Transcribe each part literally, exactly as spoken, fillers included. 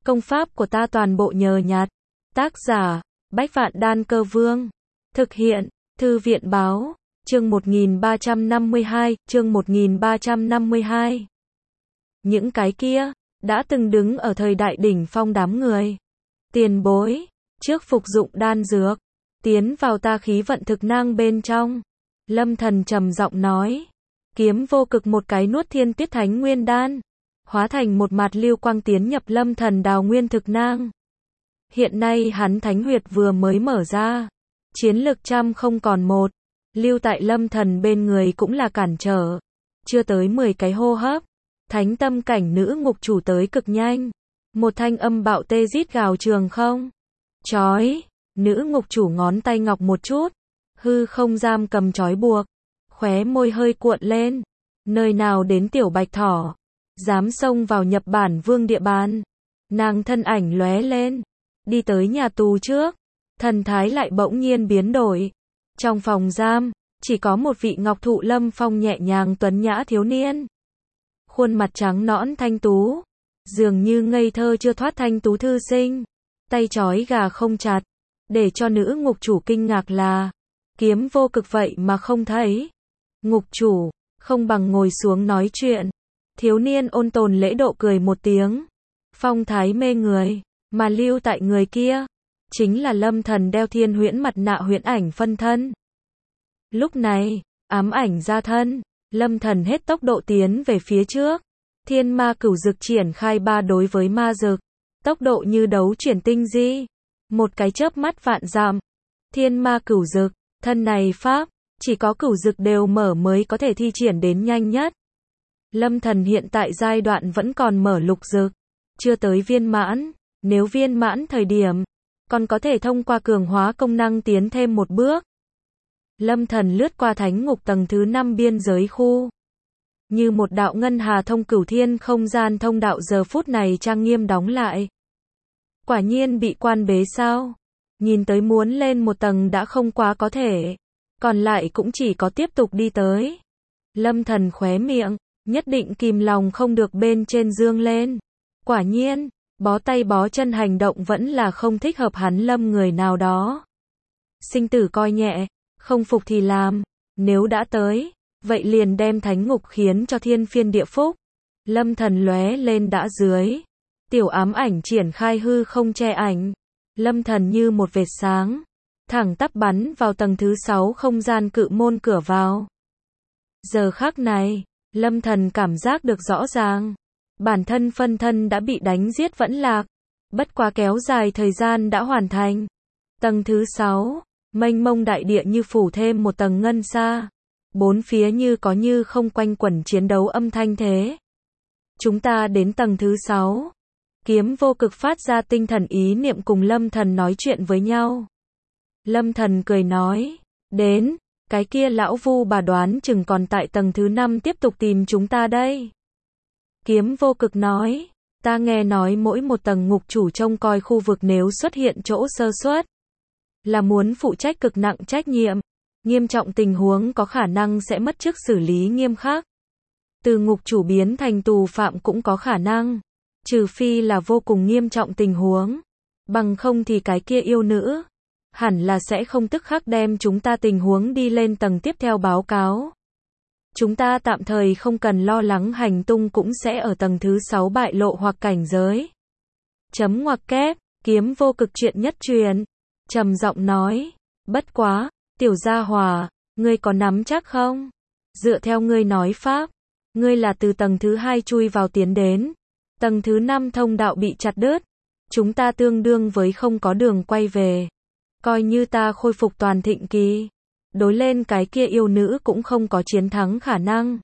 Công pháp của ta toàn bộ nhờ nhặt. Tác giả, Bách Vạn Đan Cơ Vương. Thực hiện, Thư viện Báo. Chương một nghìn ba trăm năm mươi hai, chương một nghìn ba trăm năm mươi hai. Những cái kia, đã từng đứng ở thời đại đỉnh phong đám người. Tiền bối, trước phục dụng đan dược, tiến vào ta khí vận thực năng bên trong. Lâm Thần trầm giọng nói. Kiếm vô cực một cái nuốt thiên tuyết thánh nguyên đan, hóa thành một mạt lưu quang tiến nhập Lâm Thần đào nguyên thực nang. Hiện nay hắn thánh huyệt vừa mới mở ra, chiến lực trăm không còn một, lưu tại Lâm Thần bên người cũng là cản trở. Chưa tới mười cái hô hấp, thánh tâm cảnh nữ ngục chủ tới cực nhanh. Một thanh âm bạo tê rít gào trường không. Chói, nữ ngục chủ ngón tay ngọc một chút, hư không giam cầm chói buộc, khóe môi hơi cuộn lên. Nơi nào đến tiểu bạch thỏ, dám xông vào nhập bản vương địa bàn. Nàng thân ảnh lóe lên, đi tới nhà tù trước, thần thái lại bỗng nhiên biến đổi. Trong phòng giam, chỉ có một vị ngọc thụ lâm phong nhẹ nhàng tuấn nhã thiếu niên. Khuôn mặt trắng nõn thanh tú, dường như ngây thơ chưa thoát thanh tú thư sinh, tay trói gà không chặt. Để cho nữ ngục chủ kinh ngạc là, kiếm vô cực vậy mà không thấy. Ngục chủ, không bằng ngồi xuống nói chuyện. Thiếu niên ôn tồn lễ độ cười một tiếng, phong thái mê người, mà lưu tại người kia, chính là Lâm Thần đeo thiên huyễn mặt nạ huyễn ảnh phân thân. Lúc này, ám ảnh ra thân, Lâm Thần hết tốc độ tiến về phía trước. Thiên ma cửu dực triển khai ba đối với ma dực, tốc độ như đấu chuyển tinh di, một cái chớp mắt vạn dặm. Thiên ma cửu dực, thân này pháp, chỉ có cửu dực đều mở mới có thể thi triển đến nhanh nhất. Lâm Thần hiện tại giai đoạn vẫn còn mở lục dực, chưa tới viên mãn. Nếu viên mãn thời điểm, còn có thể thông qua cường hóa công năng tiến thêm một bước. Lâm Thần lướt qua thánh ngục tầng thứ năm biên giới khu, như một đạo ngân hà thông cửu thiên không gian thông đạo giờ phút này trang nghiêm đóng lại. Quả nhiên bị quan bế sao? Nhìn tới muốn lên một tầng đã không quá có thể, còn lại cũng chỉ có tiếp tục đi tới. Lâm Thần khóe miệng, nhất định kìm lòng không được bên trên dương lên. Quả nhiên, bó tay bó chân hành động vẫn là không thích hợp hắn Lâm người nào đó. Sinh tử coi nhẹ, không phục thì làm, nếu đã tới, vậy liền đem thánh ngục khiến cho thiên phiên địa phúc. Lâm Thần lóe lên đã dưới, tiểu ám ảnh triển khai hư không che ảnh. Lâm Thần như một vệt sáng, thẳng tắp bắn vào tầng thứ sáu không gian cự môn cửa vào. Giờ khắc này, Lâm Thần cảm giác được rõ ràng, bản thân phân thân đã bị đánh giết vẫn lạc, bất quá kéo dài thời gian đã hoàn thành. Tầng thứ sáu, mênh mông đại địa như phủ thêm một tầng ngân sa, bốn phía như có như không quanh quẩn chiến đấu âm thanh thế. Chúng ta đến tầng thứ sáu. Kiếm vô cực phát ra tinh thần ý niệm cùng Lâm Thần nói chuyện với nhau. Lâm Thần cười nói, đến, cái kia lão vu bà đoán chừng còn tại tầng thứ năm tiếp tục tìm chúng ta đây. Kiếm vô cực nói, ta nghe nói mỗi một tầng ngục chủ trông coi khu vực nếu xuất hiện chỗ sơ suất, là muốn phụ trách cực nặng trách nhiệm, nghiêm trọng tình huống có khả năng sẽ mất chức xử lý nghiêm khắc. Từ ngục chủ biến thành tù phạm cũng có khả năng, trừ phi là vô cùng nghiêm trọng tình huống, bằng không thì cái kia yêu nữ, hẳn là sẽ không tức khắc đem chúng ta tình huống đi lên tầng tiếp theo báo cáo. Chúng ta tạm thời không cần lo lắng hành tung cũng sẽ ở tầng thứ sáu bại lộ hoặc cảnh giới. Chấm ngoặc kép, kiếm vô cực chuyện nhất truyền, trầm giọng nói, bất quá, tiểu gia hòa, ngươi có nắm chắc không? Dựa theo ngươi nói pháp, ngươi là từ tầng thứ hai chui vào tiến đến, tầng thứ năm thông đạo bị chặt đứt, chúng ta tương đương với không có đường quay về. Coi như ta khôi phục toàn thịnh kỳ, đối lên cái kia yêu nữ cũng không có chiến thắng khả năng.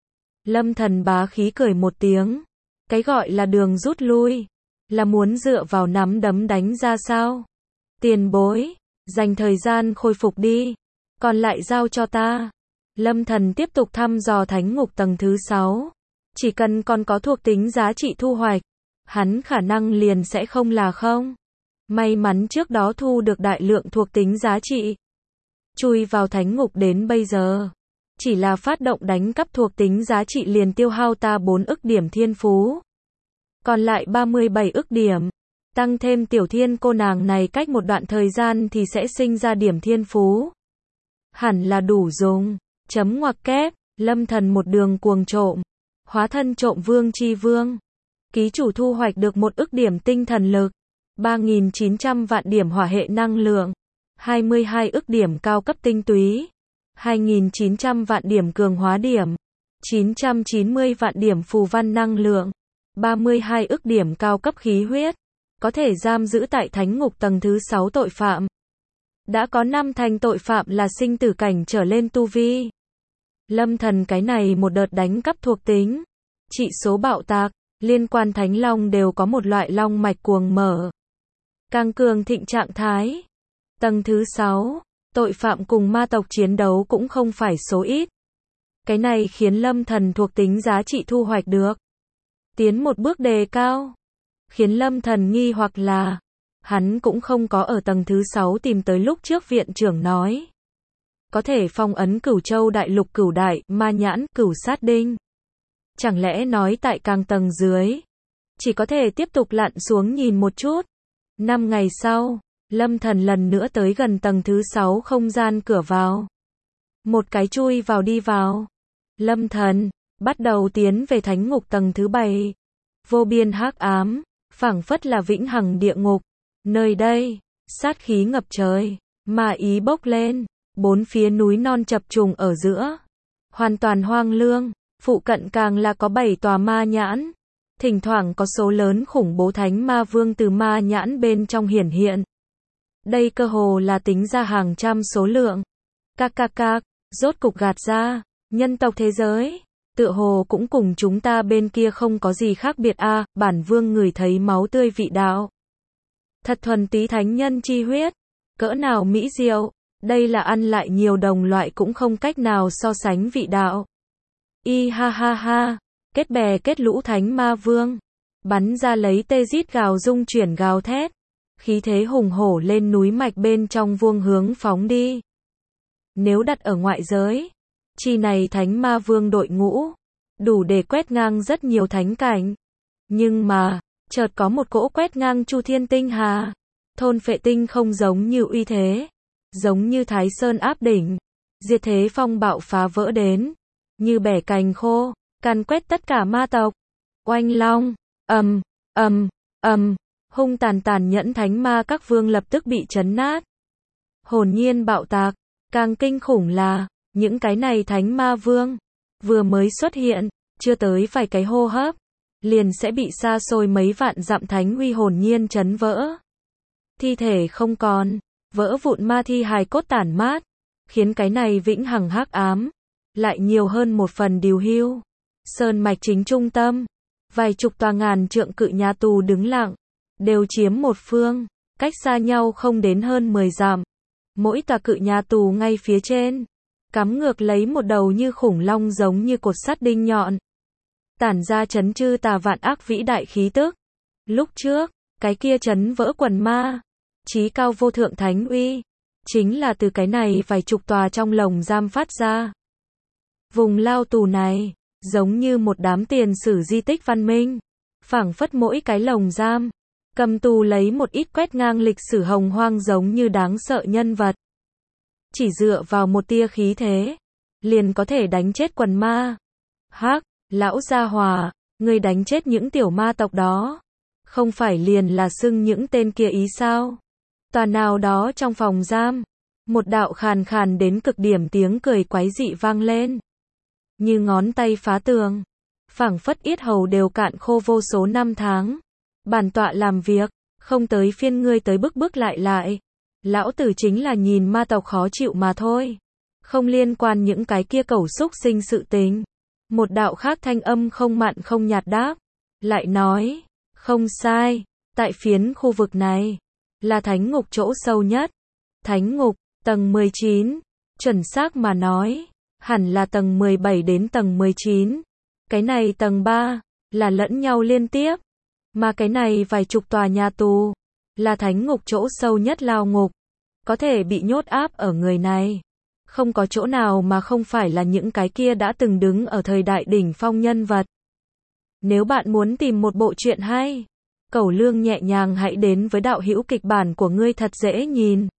Lâm Thần bá khí cười một tiếng, cái gọi là đường rút lui, là muốn dựa vào nắm đấm đánh ra sao? Tiền bối, dành thời gian khôi phục đi, còn lại giao cho ta. Lâm Thần tiếp tục thăm dò thánh ngục tầng thứ sáu, chỉ cần còn có thuộc tính giá trị thu hoạch, hắn khả năng liền sẽ không là không. May mắn trước đó thu được đại lượng thuộc tính giá trị. Chui vào thánh ngục đến bây giờ, chỉ là phát động đánh cắp thuộc tính giá trị liền tiêu hao ta bốn ức điểm thiên phú. Còn lại ba mươi bảy ức điểm. Tăng thêm tiểu thiên cô nàng này cách một đoạn thời gian thì sẽ sinh ra điểm thiên phú. Hẳn là đủ dùng. Chấm ngoặc kép, Lâm Thần một đường cuồng trộm. Hóa thân trộm vương chi vương. Ký chủ thu hoạch được một ức điểm tinh thần lực. ba nghìn chín trăm vạn điểm hỏa hệ năng lượng. hai mươi hai ức điểm cao cấp tinh túy. hai nghìn chín trăm vạn điểm cường hóa điểm. chín trăm chín mươi vạn điểm phù văn năng lượng. ba mươi hai ức điểm cao cấp khí huyết. Có thể giam giữ tại thánh ngục tầng thứ sáu tội phạm. Đã có năm thành tội phạm là sinh tử cảnh trở lên tu vi. Lâm Thần cái này một đợt đánh cắp thuộc tính. Trị số bạo tạc, liên quan thánh long đều có một loại long mạch cuồng mở. Càng cường thịnh trạng thái. Tầng thứ sáu, tội phạm cùng ma tộc chiến đấu cũng không phải số ít. Cái này khiến Lâm Thần thuộc tính giá trị thu hoạch được tiến một bước đề cao. Khiến Lâm Thần nghi hoặc là hắn cũng không có ở tầng thứ sáu tìm tới lúc trước viện trưởng nói. Có thể phong ấn Cửu Châu đại lục Cửu Đại, Ma Nhãn, Cửu Sát Đinh. Chẳng lẽ nói tại càng tầng dưới, chỉ có thể tiếp tục lặn xuống nhìn một chút. Năm ngày sau, Lâm Thần lần nữa tới gần tầng thứ sáu không gian cửa vào. Một cái chui vào đi vào. Lâm Thần bắt đầu tiến về thánh ngục tầng thứ bảy. Vô biên hắc ám, phảng phất là vĩnh hằng địa ngục. Nơi đây, sát khí ngập trời, ma ý bốc lên, bốn phía núi non chập trùng ở giữa. Hoàn toàn hoang lương, phụ cận càng là có bảy tòa ma nhãn. Thỉnh thoảng có số lớn khủng bố thánh ma vương từ ma nhãn bên trong hiển hiện. Đây cơ hồ là tính ra hàng trăm số lượng. Các các các, rốt cục gạt ra, nhân tộc thế giới, tựa hồ cũng cùng chúng ta bên kia không có gì khác biệt a. À, bản vương ngửi thấy máu tươi vị đạo. Thật thuần túy thánh nhân chi huyết, cỡ nào mỹ diệu, đây là ăn lại nhiều đồng loại cũng không cách nào so sánh vị đạo. Y ha ha ha, kết bè kết lũ thánh ma vương, bắn ra lấy tê rít gào rung chuyển gào thét, khí thế hùng hổ lên núi mạch bên trong vuông hướng phóng đi. Nếu đặt ở ngoại giới, chi này thánh ma vương đội ngũ, đủ để quét ngang rất nhiều thánh cảnh. Nhưng mà, chợt có một cỗ quét ngang Chu Thiên Tinh Hà. Thôn Phệ Tinh không giống như uy thế, giống như Thái Sơn áp đỉnh, diệt thế phong bạo phá vỡ đến, như bẻ cành khô, càn quét tất cả ma tộc. Oanh long, ầm, ầm, ầm, hung tàn tàn nhẫn thánh ma các vương lập tức bị chấn nát. Hồn nhiên bạo tạc, càng kinh khủng là, những cái này thánh ma vương, vừa mới xuất hiện, chưa tới vài cái hô hấp, liền sẽ bị xa xôi mấy vạn dặm thánh uy hồn nhiên chấn vỡ. Thi thể không còn, vỡ vụn ma thi hài cốt tản mát, khiến cái này vĩnh hằng hắc ám, lại nhiều hơn một phần điều hưu. Sơn mạch chính trung tâm, vài chục tòa ngàn trượng cự nhà tù đứng lặng, đều chiếm một phương, cách xa nhau không đến hơn mười dặm. Mỗi tòa cự nhà tù ngay phía trên, cắm ngược lấy một đầu như khủng long giống như cột sắt đinh nhọn. Tản ra chấn chư tà vạn ác vĩ đại khí tức. Lúc trước, cái kia chấn vỡ quần ma, chí cao vô thượng thánh uy, chính là từ cái này vài chục tòa trong lồng giam phát ra. Vùng lao tù này, giống như một đám tiền sử di tích văn minh, phảng phất mỗi cái lồng giam, cầm tù lấy một ít quét ngang lịch sử hồng hoang giống như đáng sợ nhân vật. Chỉ dựa vào một tia khí thế, liền có thể đánh chết quần ma. Hắc, lão gia hòa, ngươi đánh chết những tiểu ma tộc đó, không phải liền là xưng những tên kia ý sao? Tòa nào đó trong phòng giam, một đạo khàn khàn đến cực điểm tiếng cười quái dị vang lên. Như ngón tay phá tường, phảng phất yết hầu đều cạn khô vô số năm tháng. Bản tọa làm việc, không tới phiên ngươi tới bức bức lại lại. Lão tử chính là nhìn ma tộc khó chịu mà thôi. Không liên quan những cái kia cẩu xúc sinh sự tình. Một đạo khác thanh âm không mặn không nhạt đáp. Lại nói, không sai, tại phiến khu vực này, là thánh ngục chỗ sâu nhất. Thánh ngục, tầng mười chín, chuẩn xác mà nói, hẳn là tầng mười bảy đến tầng mười chín. Cái này tầng ba, là lẫn nhau liên tiếp. Mà cái này vài chục tòa nhà tù, là thánh ngục chỗ sâu nhất lao ngục. Có thể bị nhốt áp ở người này. Không có chỗ nào mà không phải là những cái kia đã từng đứng ở thời đại đỉnh phong nhân vật. Nếu bạn muốn tìm một bộ truyện hay, cẩu lương nhẹ nhàng hãy đến với đạo hữu kịch bản của ngươi thật dễ nhìn.